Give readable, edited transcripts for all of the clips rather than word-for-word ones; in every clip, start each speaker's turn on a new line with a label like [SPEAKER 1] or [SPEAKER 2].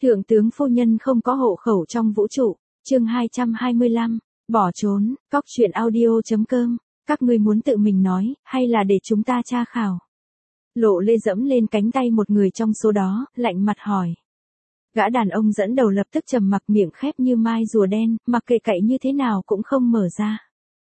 [SPEAKER 1] Thượng tướng phu nhân không có hộ khẩu trong vũ trụ, chương 225, bỏ trốn, cóc truyện audio.com, các ngươi muốn tự mình nói, hay là để chúng ta tra khảo? Lộ Lê dẫm lên cánh tay một người trong số đó, lạnh mặt hỏi. Gã đàn ông dẫn đầu lập tức trầm mặc, miệng khép như mai rùa đen, mặc kệ cậy như thế nào cũng không mở ra.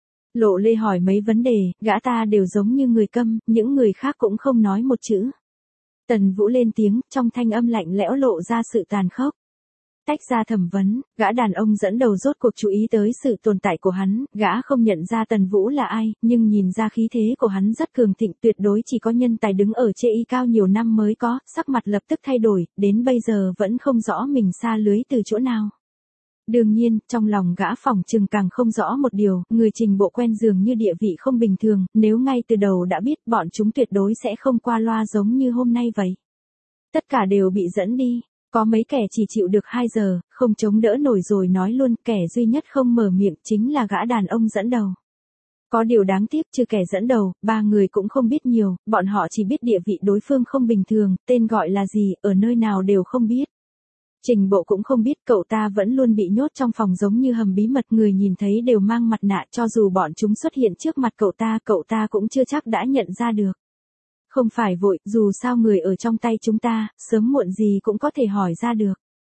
[SPEAKER 1] Lộ Lê hỏi mấy vấn đề, gã ta đều giống như người câm, những người khác cũng không nói một chữ. Tần Vũ lên tiếng, trong thanh âm lạnh lẽo lộ ra sự tàn khốc. Tách ra thẩm vấn, gã đàn ông dẫn đầu rốt cuộc chú ý tới sự tồn tại của hắn, gã không nhận ra Tần Vũ là ai, nhưng nhìn ra khí thế của hắn rất cường thịnh, tuyệt đối chỉ có nhân tài đứng ở chê y cao nhiều năm mới có, sắc mặt lập tức thay đổi, đến bây giờ vẫn không rõ mình sa lưới từ chỗ nào. Đương nhiên, trong lòng gã phỏng chừng càng không rõ một điều, người Trình Bộ quen dường như địa vị không bình thường, nếu ngay từ đầu đã biết bọn chúng tuyệt đối sẽ không qua loa giống như hôm nay vậy. Tất cả đều bị dẫn đi, có mấy kẻ chỉ chịu được 2 giờ, không chống đỡ nổi rồi nói luôn, kẻ duy nhất không mở miệng chính là gã đàn ông dẫn đầu. Có điều đáng tiếc, trừ kẻ dẫn đầu, 3 người cũng không biết nhiều, bọn họ chỉ biết địa vị đối phương không bình thường, tên gọi là gì, ở nơi nào đều không biết. Trình Bộ cũng không biết, cậu ta vẫn luôn bị nhốt trong phòng giống như hầm bí mật, người nhìn thấy đều mang mặt nạ, cho dù bọn chúng xuất hiện trước mặt cậu ta cũng chưa chắc đã nhận ra được. Không phải vội, dù sao người ở trong tay chúng ta, sớm muộn gì cũng có thể hỏi ra được.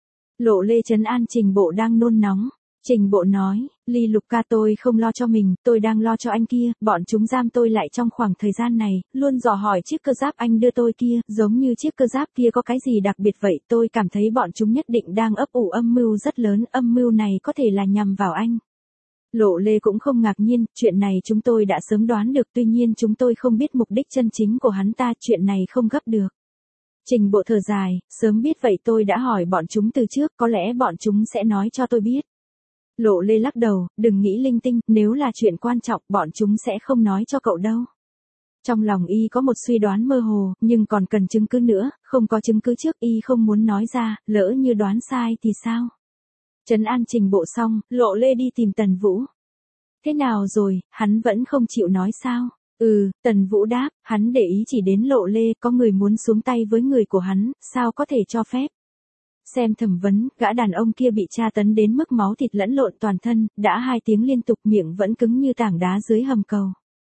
[SPEAKER 1] Lộ Lê trấn an Trình Bộ đang nôn nóng. Trình Bộ nói, Ly Lục ca, tôi không lo cho mình, tôi đang lo cho anh kia, bọn chúng giam tôi lại trong khoảng thời gian này, luôn dò hỏi chiếc cơ giáp anh đưa tôi kia, giống như chiếc cơ giáp kia có cái gì đặc biệt vậy, tôi cảm thấy bọn chúng nhất định đang ấp ủ âm mưu rất lớn, âm mưu này có thể là nhằm vào anh. Lộ Lê cũng không ngạc nhiên, chuyện này chúng tôi đã sớm đoán được, tuy nhiên chúng tôi không biết mục đích chân chính của hắn ta, chuyện này không gấp được. Trình Bộ thở dài, sớm biết vậy tôi đã hỏi bọn chúng từ trước, có lẽ bọn chúng sẽ nói cho tôi biết. Lộ Lê lắc đầu, đừng nghĩ linh tinh, nếu là chuyện quan trọng, bọn chúng sẽ không nói cho cậu đâu. Trong lòng y có một suy đoán mơ hồ, nhưng còn cần chứng cứ nữa, không có chứng cứ trước y không muốn nói ra, lỡ như đoán sai thì sao? Trấn an Trình Bộ xong, Lộ Lê đi tìm Tần Vũ. Thế nào rồi, hắn vẫn không chịu nói sao? Tần Vũ đáp, hắn để ý chỉ đến Lộ Lê, có người muốn xuống tay với người của hắn, sao có thể cho phép? Xem thẩm vấn, gã đàn ông kia bị tra tấn đến mức máu thịt lẫn lộn toàn thân, đã 2 tiếng liên tục, miệng vẫn cứng như tảng đá dưới hầm cầu.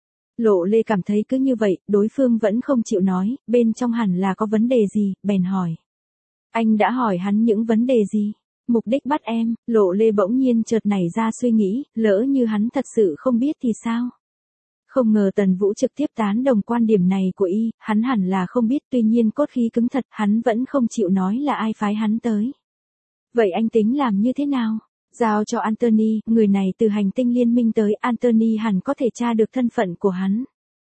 [SPEAKER 1] Lộ Lê cảm thấy cứ như vậy, đối phương vẫn không chịu nói, bên trong hẳn là có vấn đề gì, bèn hỏi. Anh đã hỏi hắn những vấn đề gì? Mục đích bắt em, Lộ Lê bỗng nhiên chợt nảy ra suy nghĩ, lỡ như hắn thật sự không biết thì sao? Không ngờ Tần Vũ trực tiếp tán đồng quan điểm này của y, hắn hẳn là không biết, tuy nhiên cốt khí cứng thật, hắn vẫn không chịu nói là ai phái hắn tới. Vậy anh tính làm như thế nào? Giao cho Anthony, người này từ hành tinh liên minh tới, Anthony hẳn có thể tra được thân phận của hắn.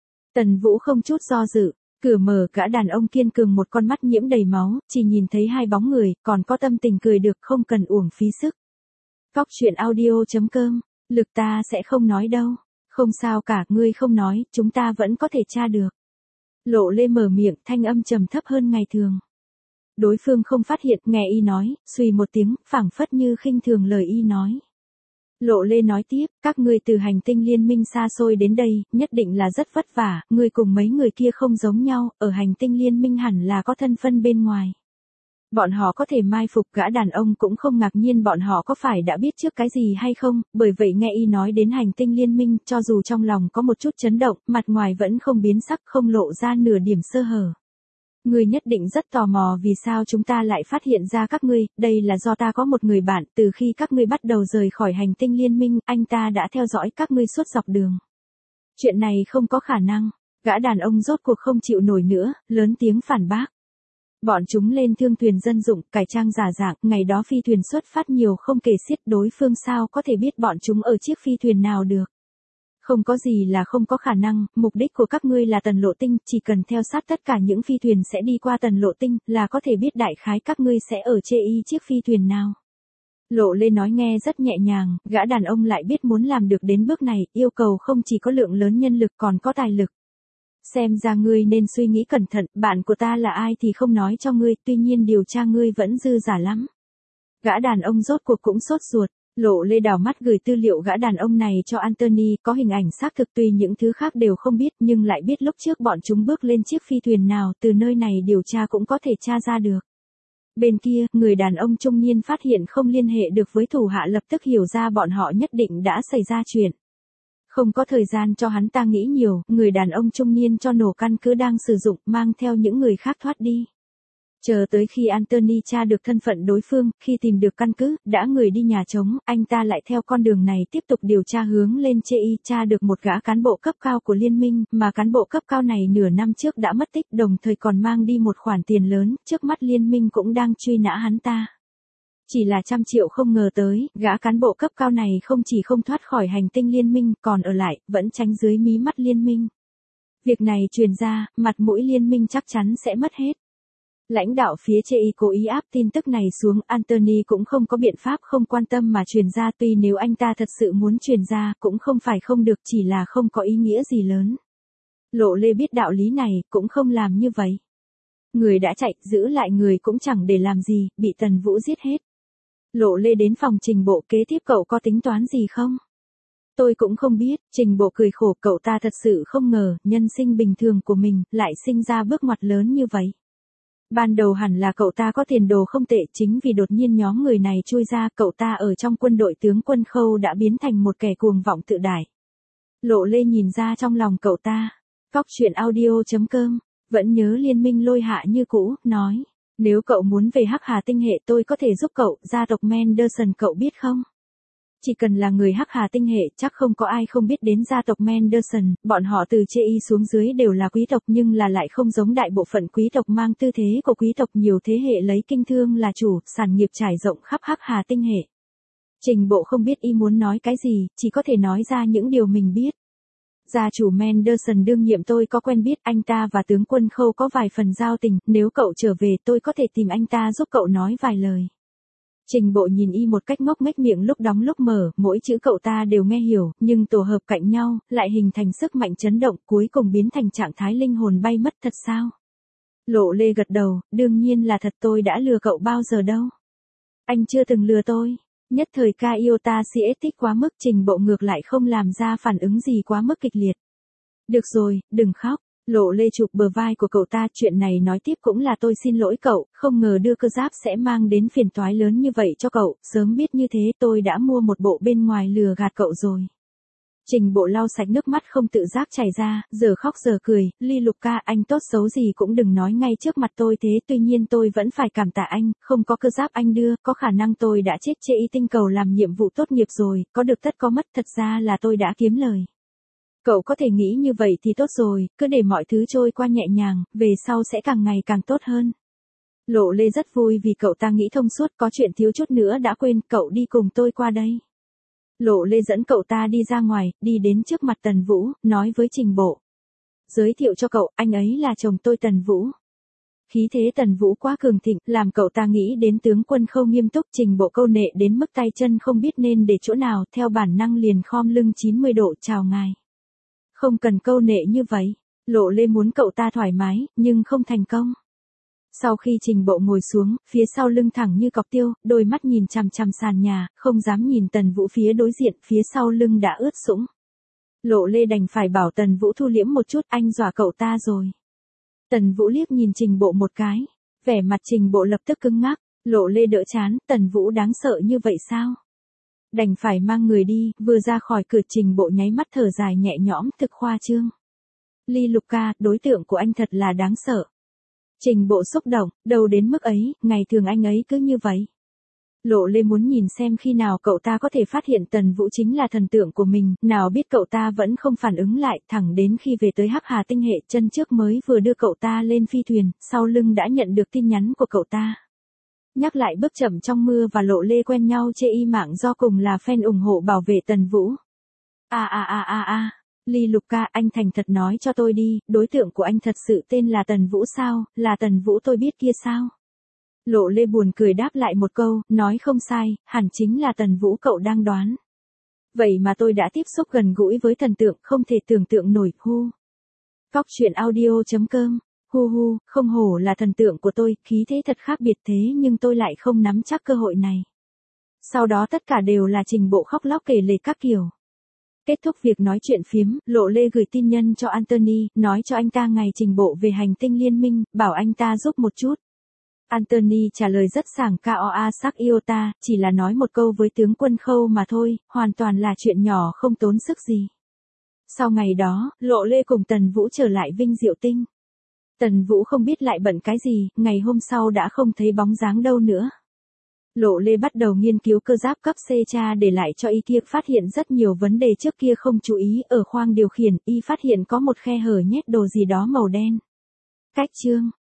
[SPEAKER 1] Tần Vũ không chút do dự, cửa mở, gã đàn ông kiên cường một con mắt nhiễm đầy máu, chỉ nhìn thấy 2 bóng người, còn có tâm tình cười được, không cần uổng phí sức. Cóc truyện audio.com, lực ta sẽ không nói đâu. Không sao cả, ngươi không nói, chúng ta vẫn có thể tra được. Lộ Lê mở miệng, thanh âm trầm thấp hơn ngày thường. Đối phương không phát hiện, nghe y nói, suy một tiếng, phảng phất như khinh thường lời y nói. Lộ Lê nói tiếp, các ngươi từ hành tinh liên minh xa xôi đến đây, nhất định là rất vất vả, ngươi cùng mấy người kia không giống nhau, ở hành tinh liên minh hẳn là có thân phân bên ngoài. Bọn họ có thể mai phục, gã đàn ông cũng không ngạc nhiên bọn họ có phải đã biết trước cái gì hay không, bởi vậy nghe y nói đến hành tinh liên minh, cho dù trong lòng có một chút chấn động, mặt ngoài vẫn không biến sắc, không lộ ra nửa điểm sơ hở. Ngươi nhất định rất tò mò vì sao chúng ta lại phát hiện ra các ngươi, đây là do ta có một người bạn, từ khi các ngươi bắt đầu rời khỏi hành tinh liên minh, anh ta đã theo dõi các ngươi suốt dọc đường. Chuyện này không có khả năng, gã đàn ông rốt cuộc không chịu nổi nữa, lớn tiếng phản bác. Bọn chúng lên thương thuyền dân dụng, cải trang giả dạng, ngày đó phi thuyền xuất phát nhiều không kể xiết, đối phương sao có thể biết bọn chúng ở chiếc phi thuyền nào được. Không có gì là không có khả năng, mục đích của các ngươi là tần lộ tinh, chỉ cần theo sát tất cả những phi thuyền sẽ đi qua tần lộ tinh, là có thể biết đại khái các ngươi sẽ ở chê y chiếc phi thuyền nào. Lộ Lê nói nghe rất nhẹ nhàng, gã đàn ông lại biết muốn làm được đến bước này, yêu cầu không chỉ có lượng lớn nhân lực còn có tài lực. Xem ra ngươi nên suy nghĩ cẩn thận, bạn của ta là ai thì không nói cho ngươi, tuy nhiên điều tra ngươi vẫn dư giả lắm. Gã đàn ông rốt cuộc cũng sốt ruột, Lộ Lê đảo mắt gửi tư liệu gã đàn ông này cho Anthony, có hình ảnh xác thực, tuy những thứ khác đều không biết nhưng lại biết lúc trước bọn chúng bước lên chiếc phi thuyền nào, từ nơi này điều tra cũng có thể tra ra được. Bên kia, người đàn ông trung niên phát hiện không liên hệ được với thủ hạ lập tức hiểu ra bọn họ nhất định đã xảy ra chuyện. Không có thời gian cho hắn ta nghĩ nhiều, người đàn ông trung niên cho nổ căn cứ đang sử dụng, mang theo những người khác thoát đi. Chờ tới khi Anthony tra được thân phận đối phương, khi tìm được căn cứ, đã người đi nhà trống, anh ta lại theo con đường này tiếp tục điều tra hướng lên Chei, tra được một gã cán bộ cấp cao của liên minh, mà cán bộ cấp cao này nửa năm trước đã mất tích, đồng thời còn mang đi một khoản tiền lớn, trước mắt liên minh cũng đang truy nã hắn ta. Chỉ là 100 triệu không ngờ tới, gã cán bộ cấp cao này không chỉ không thoát khỏi hành tinh liên minh, còn ở lại, vẫn tránh dưới mí mắt liên minh. Việc này truyền ra, mặt mũi liên minh chắc chắn sẽ mất hết. Lãnh đạo phía Chei cố ý áp tin tức này xuống, Anthony cũng không có biện pháp không quan tâm mà truyền ra, tuy nếu anh ta thật sự muốn truyền ra, cũng không phải không được, chỉ là không có ý nghĩa gì lớn. Lộ Lê biết đạo lý này, cũng không làm như vậy. Người đã chạy, giữ lại người cũng chẳng để làm gì, bị Tần Vũ giết hết. Lộ Lê đến phòng Trình Bộ, kế tiếp cậu có tính toán gì không? Tôi cũng không biết, Trình Bộ cười khổ, cậu ta thật sự không ngờ, nhân sinh bình thường của mình, lại sinh ra bước ngoặt lớn như vậy. Ban đầu hẳn là cậu ta có tiền đồ không tệ, chính vì đột nhiên nhóm người này chui ra, cậu ta ở trong quân đội tướng quân Khâu đã biến thành một kẻ cuồng vọng tự đại. Lộ Lê nhìn ra trong lòng cậu ta. Cóc truyện audio.com, vẫn nhớ liên minh Lôi Hạ như cũ, nói. Nếu cậu muốn về Hắc Hà tinh hệ tôi có thể giúp cậu, gia tộc Menderson cậu biết không? Chỉ cần là người Hắc Hà tinh hệ chắc không có ai không biết đến gia tộc Menderson, bọn họ từ Chei xuống dưới đều là quý tộc nhưng là lại không giống đại bộ phận quý tộc mang tư thế của quý tộc, nhiều thế hệ lấy kinh thương là chủ, sản nghiệp trải rộng khắp Hắc Hà tinh hệ. Trình Bộ không biết y muốn nói cái gì, chỉ có thể nói ra những điều mình biết. Gia chủ Menderson đương nhiệm tôi có quen biết, anh ta và tướng quân Khâu có vài phần giao tình, nếu cậu trở về tôi có thể tìm anh ta giúp cậu nói vài lời. Trình Bộ nhìn y một cách ngốc nghếch, miệng lúc đóng lúc mở, mỗi chữ cậu ta đều nghe hiểu, nhưng tổ hợp cạnh nhau, lại hình thành sức mạnh chấn động, cuối cùng biến thành trạng thái linh hồn bay mất, thật sao? Lộ Lê gật đầu, đương nhiên là thật, tôi đã lừa cậu bao giờ đâu. Anh chưa từng lừa tôi. Nhất thời Iota Siết quá mức, Trình Bộ ngược lại không làm ra phản ứng gì quá mức kịch liệt. Được rồi, đừng khóc. Lộ Lê chụp bờ vai của cậu ta, chuyện này nói tiếp cũng là tôi xin lỗi cậu, không ngờ đưa cơ giáp sẽ mang đến phiền toái lớn như vậy cho cậu, sớm biết như thế tôi đã mua một bộ bên ngoài lừa gạt cậu rồi. Trình Bộ lau sạch nước mắt không tự giác chảy ra, giờ khóc giờ cười, Ly Lục ca, anh tốt xấu gì cũng đừng nói ngay trước mặt tôi thế, tuy nhiên tôi vẫn phải cảm tạ anh, không có cơ giáp anh đưa, có khả năng tôi đã chết Chei tinh cầu làm nhiệm vụ tốt nghiệp rồi, có được tất có mất, thật ra là tôi đã kiếm lời. Cậu có thể nghĩ như vậy thì tốt rồi, cứ để mọi thứ trôi qua nhẹ nhàng, về sau sẽ càng ngày càng tốt hơn. Lộ Lê rất vui vì cậu ta nghĩ thông suốt, có chuyện thiếu chút nữa đã quên, cậu đi cùng tôi qua đây. Lộ Lê dẫn cậu ta đi ra ngoài, đi đến trước mặt Tần Vũ, nói với Trình Bộ. Giới thiệu cho cậu, anh ấy là chồng tôi Tần Vũ. Khí thế Tần Vũ quá cường thịnh, làm cậu ta nghĩ đến tướng quân Khâu nghiêm túc, Trình Bộ câu nệ đến mức tay chân không biết nên để chỗ nào, theo bản năng liền khom lưng 90 độ chào ngài. Không cần câu nệ như vậy, Lộ Lê muốn cậu ta thoải mái, nhưng không thành công. Sau khi Trình Bộ ngồi xuống, phía sau lưng thẳng như cọc tiêu, đôi mắt nhìn chằm chằm sàn nhà, không dám nhìn Tần Vũ phía đối diện, phía sau lưng đã ướt sũng. Lộ Lê đành phải bảo Tần Vũ thu liễm một chút, anh dọa cậu ta rồi. Tần Vũ liếc nhìn Trình Bộ một cái, vẻ mặt Trình Bộ lập tức cứng ngắc, Lộ Lê đỡ chán, Tần Vũ đáng sợ như vậy sao? Đành phải mang người đi, vừa ra khỏi cửa Trình Bộ nháy mắt thở dài nhẹ nhõm, thực khoa trương. Ly Lục ca, đối tượng của anh thật là đáng sợ. Trình Bộ xúc động, đâu đến mức ấy, ngày thường anh ấy cứ như vậy. Lộ Lê muốn nhìn xem khi nào cậu ta có thể phát hiện Tần Vũ chính là thần tượng của mình, nào biết cậu ta vẫn không phản ứng lại, thẳng đến khi về tới Hắc Hà tinh hệ, chân trước mới vừa đưa cậu ta lên phi thuyền, sau lưng đã nhận được tin nhắn của cậu ta. Nhắc lại bước chậm trong mưa và Lộ Lê quen nhau Chei mạng do cùng là fan ủng hộ bảo vệ Tần Vũ. Ly Lục ca, anh thành thật nói cho tôi đi, đối tượng của anh thật sự tên là Tần Vũ sao, là Tần Vũ tôi biết kia sao? Lộ Lê buồn cười đáp lại một câu, nói không sai, hẳn chính là Tần Vũ cậu đang đoán. Vậy mà tôi đã tiếp xúc gần gũi với thần tượng, không thể tưởng tượng nổi, hu. Cóc truyện audio.com, hu, không hổ là thần tượng của tôi, khí thế thật khác biệt thế nhưng tôi lại không nắm chắc cơ hội này. Sau đó tất cả đều là Trình Bộ khóc lóc kể lể các kiểu. Kết thúc việc nói chuyện phiếm, Lộ Lê gửi tin nhân cho Anthony, nói cho anh ta ngày Trình Bộ về hành tinh liên minh, bảo anh ta giúp một chút. Anthony trả lời rất sảng Koa sắc yêu ta, chỉ là nói một câu với tướng quân Khâu mà thôi, hoàn toàn là chuyện nhỏ không tốn sức gì. Sau ngày đó, Lộ Lê cùng Tần Vũ trở lại Vinh Diệu Tinh. Tần Vũ không biết lại bận cái gì, ngày hôm sau đã không thấy bóng dáng đâu nữa. Lộ Lê bắt đầu nghiên cứu cơ giáp cấp C cha để lại cho y kia, phát hiện rất nhiều vấn đề trước kia không chú ý. Ở khoang điều khiển, y phát hiện có một khe hở nhét đồ gì đó màu đen. Cách chương